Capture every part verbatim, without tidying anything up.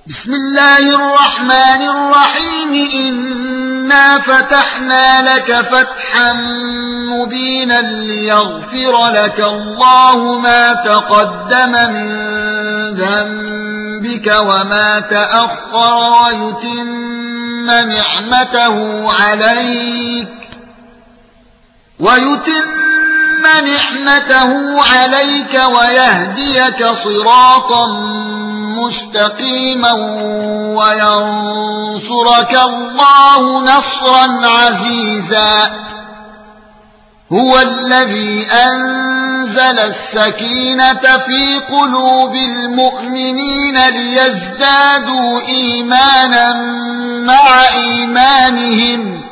بسم الله الرحمن الرحيم إنا فتحنا لك فتحا مبينا ليغفر لك الله ما تقدم من ذنبك وما تأخر ويتم نعمته عليك ويتم نعمته عليك ويهديك صراطا مستقيما وينصرك الله نصرا عزيزا. هو الذي أنزل السكينة في قلوب المؤمنين ليزدادوا إيمانا مع إيمانهم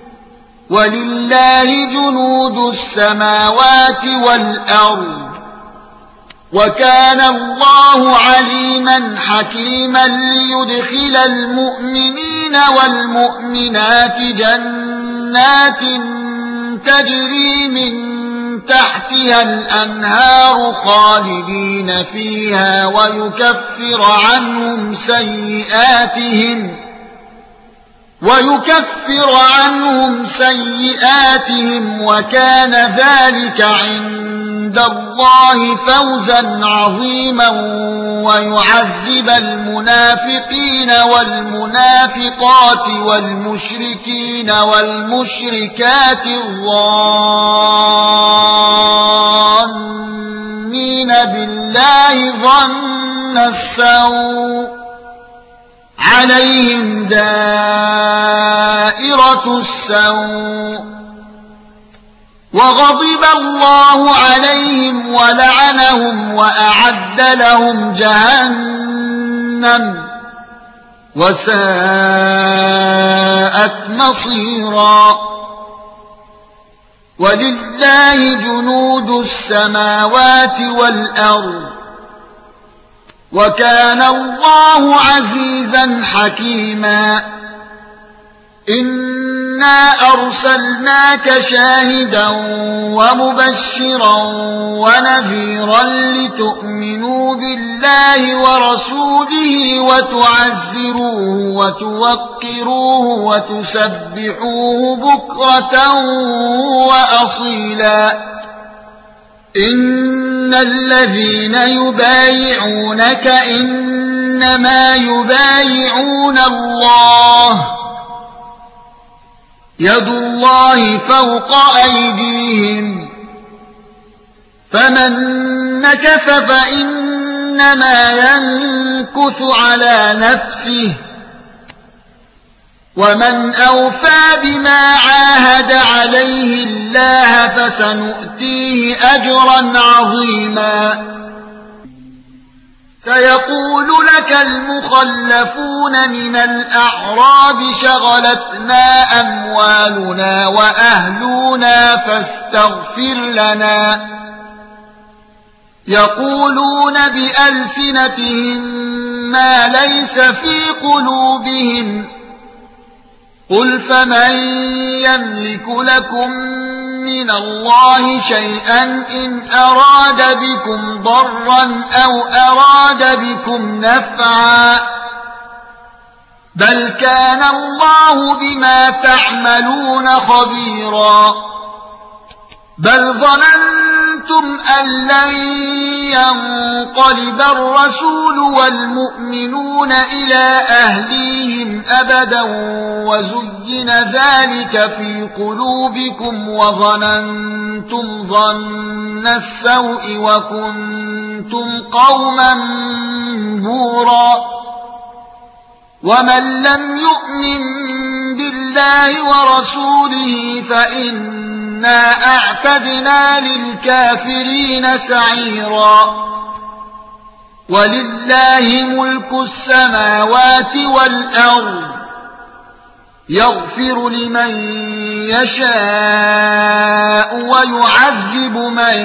ولله جنود السماوات والأرض وكان الله عليما حكيما ليدخل المؤمنين والمؤمنات جنات تجري من تحتها الأنهار خالدين فيها ويكفر عنهم سيئاتهم ويكفر عنهم سيئاتهم وكان ذلك عند الله فوزا عظيما ويعذب المنافقين والمنافقات والمشركين والمشركات الظانين بالله ظن السوء عليهم دائرة السوء وغضب الله عليهم ولعنهم وأعد لهم جهنم وساءت مصيرا. ولله جنود السماوات والأرض وكان الله عزيزا حكيما. إنا أرسلناك شاهدا ومبشرا ونذيرا لتؤمنوا بالله ورسوله وتعزروه وتوقروه وتسبحوه بكرة وأصيلا. إن الذين يبايعونك إنما يبايعون الله يد الله فوق أيديهم فمن نكث فإنما ينكث على نفسه ومن أوفى بما عاهد عليه الله فسنؤتيه أجرا عظيما. سيقول لك المخلفون من الأعراب شغلتنا أموالنا وأهلنا فاستغفر لنا. يقولون بألسنتهم ما ليس في قلوبهم قل فمن يملك لكم من الله شيئا إن أراد بكم ضرا أو أراد بكم نفعا بل كان الله بما تعملون خبيرا. بل ظننتم أن لن ينقلب الرسول والمؤمنون إلى أهليهم أبدا وزين ذلك في قلوبكم وظننتم ظن السوء وكنتم قوما بورا. ومن لم يؤمن بالله ورسوله فإنا أعتدنا للكافرين سعيرا. ولله ملك السماوات والأرض يغفر لمن يشاء ويعذب من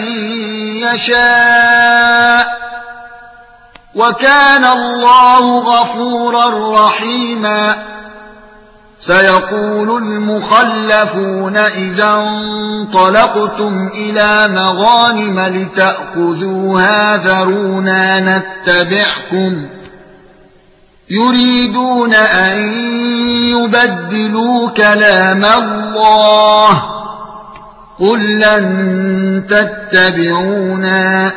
يشاء وكان الله غفورا رحيما. سيقول المخلفون إذا انطلقتم إلى مغانم لتأخذوها ذرونا نتبعكم يريدون أن يبدلوا كلام الله قل لن تتبعونا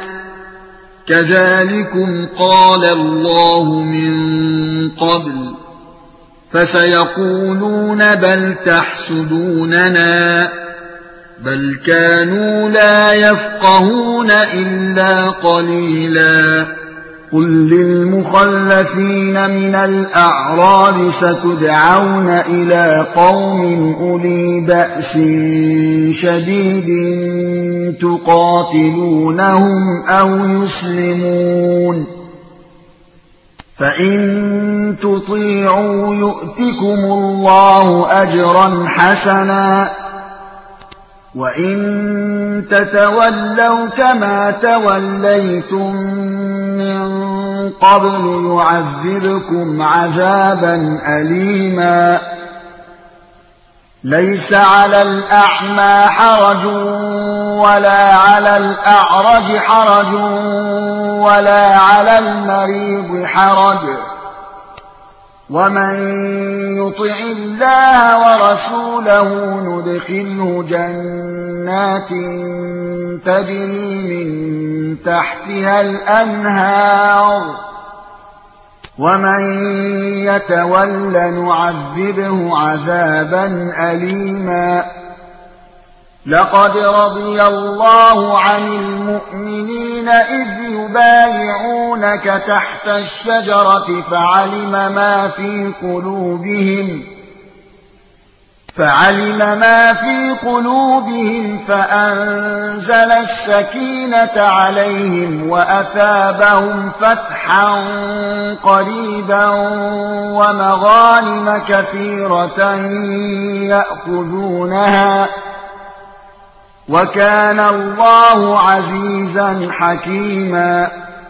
كذلكم قال الله من قبل فسيقولون بل تحسدوننا بل كانوا لا يفقهون إلا قليلا قل للمخلفين من الأعراب ستدعون إلى قوم أولي بأس شديد تقاتلونهم أو يسلمون فإن تطيعوا يؤتكم الله أجرا حسنا وإن تتولوا كما توليتم من قبل يعذبكم عذابا أليما ليس على الأعمى حرج ولا على الأعرج حرج ولا على المريض حرج ومن يطع الله ورسوله ندخله جنات تجري من تحتها الأنهار ومن يتول نعذبه عذابا أليما لقد رضي الله عن المؤمنين إذ يبايعونك تحت الشجرة فعلم ما في قلوبهم فعلم ما في قلوبهم فأنزل السكينة عليهم وأثابهم فتحا قريبا ومغانم كثيرة يأخذونها وكان الله عزيزا حكيما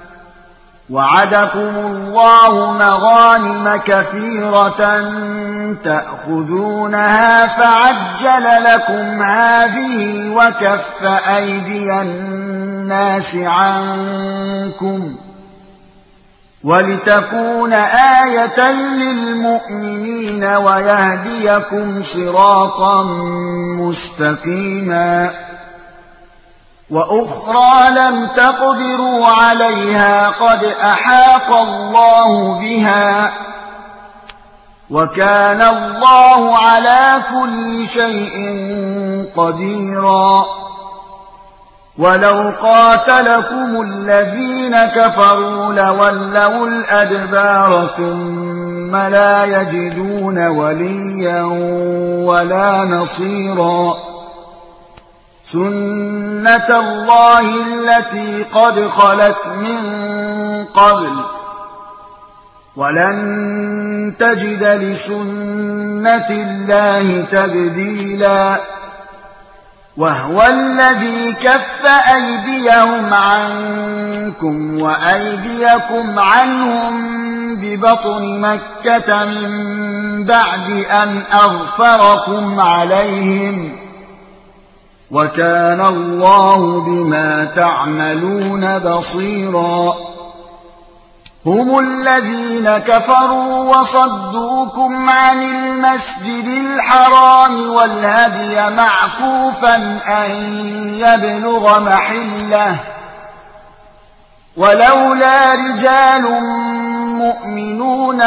وعدكم الله مغانم كثيرة تأخذونها فعجل لكم هذه وكف أيدي الناس عنكم ولتكون آية للمؤمنين ويهديكم صراطا مستقيما وأخرى لم تقدروا عليها قد أحاط الله بها وكان الله على كل شيء قديرا ولو قاتلكم الذين كفروا لولوا الأدبار ثم لا يجدون وليا ولا نصيرا سنة الله التي قد خلت من قبل ولن تجد لسنة الله تبديلا وهو الذي كف أيديهم عنكم وأيديكم عنهم ببطن مكة من بعد أن أغفركم عليهم وكان الله بما تعملون بصيرا هم الذين كفروا وصدوكم عن المسجد الحرام والهدي معكوفا أن يبلغ محله ولولا رجال مؤمنون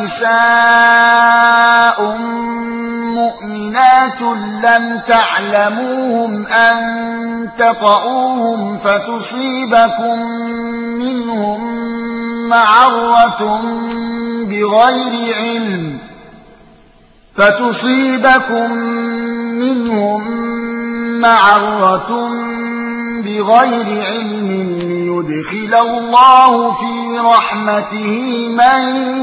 ونساء مؤمنات لم تعلموهم أن تطؤوهم فتصيبكم منهم معرة بغير علم فتصيبكم منهم معرة بغير علم ليدخل الله في رحمته من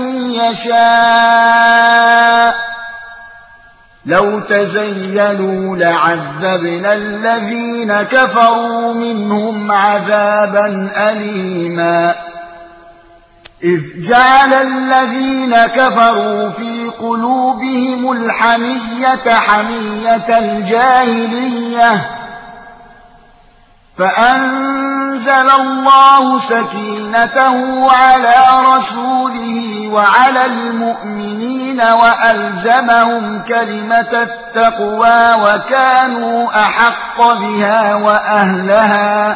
يشاء لو تزيلوا لعذبنا الذين كفروا منهم عذابا أليما إذ جعل الذين كفروا في قلوبهم الحمية حمية الجاهلية فأنزل الله سكينته على رسوله وعلى المؤمنين وألزمهم كلمة التقوى وكانوا أحق بها وأهلها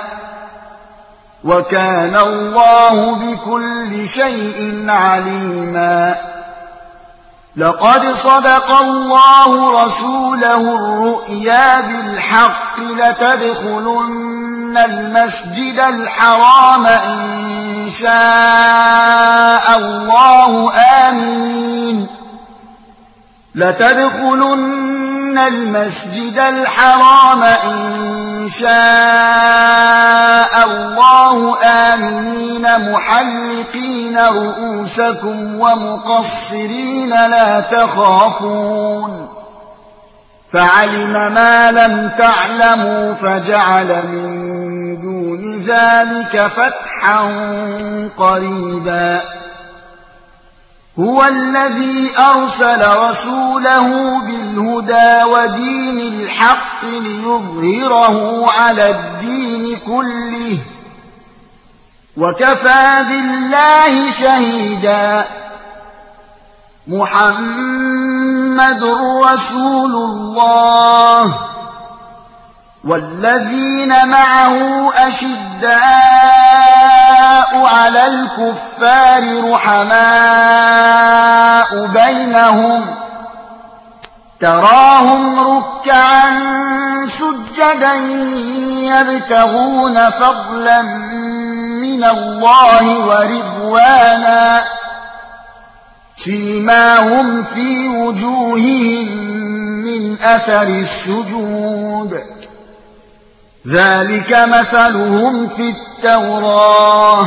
وكان الله بكل شيء عليما. لقد صدق الله رسوله الرؤيا بالحق لتدخلن المسجد الحرام إن شاء الله آمنين لتدخلن المسجد الحرام إن شاء الله آمنين محلقين رؤوسكم ومقصرين لا تخافون فعلم ما لم تعلموا فجعل من دون ذلك فتحا قريبا. هو الذي أرسل رسوله بالهدى ودين الحق ليظهره على الدين كله وكفى بالله شهيدا. محمد رسول الله والذين معه أشداء على الكفار رحماء بينهم تراهم ركعا سجدا يبتغون فضلا من الله ورضوانا سيماهم في وجوههم من أثر السجود ذلك مثلهم في التوراة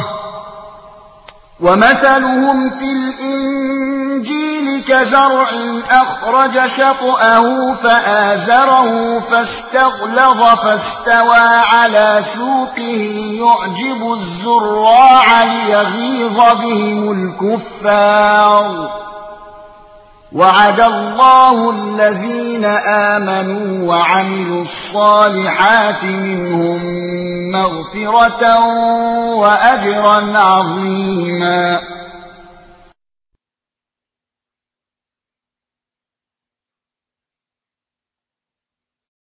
ومثلهم في الإنجيل كزرع أخرج شطأه فآزره فاستغلظ فاستوى على سوقه يعجب الزراع ليغيظ بهم الكفار. وعد الله الذين آمنوا وعملوا الصالحات منهم مغفرة وأجرا عظيما.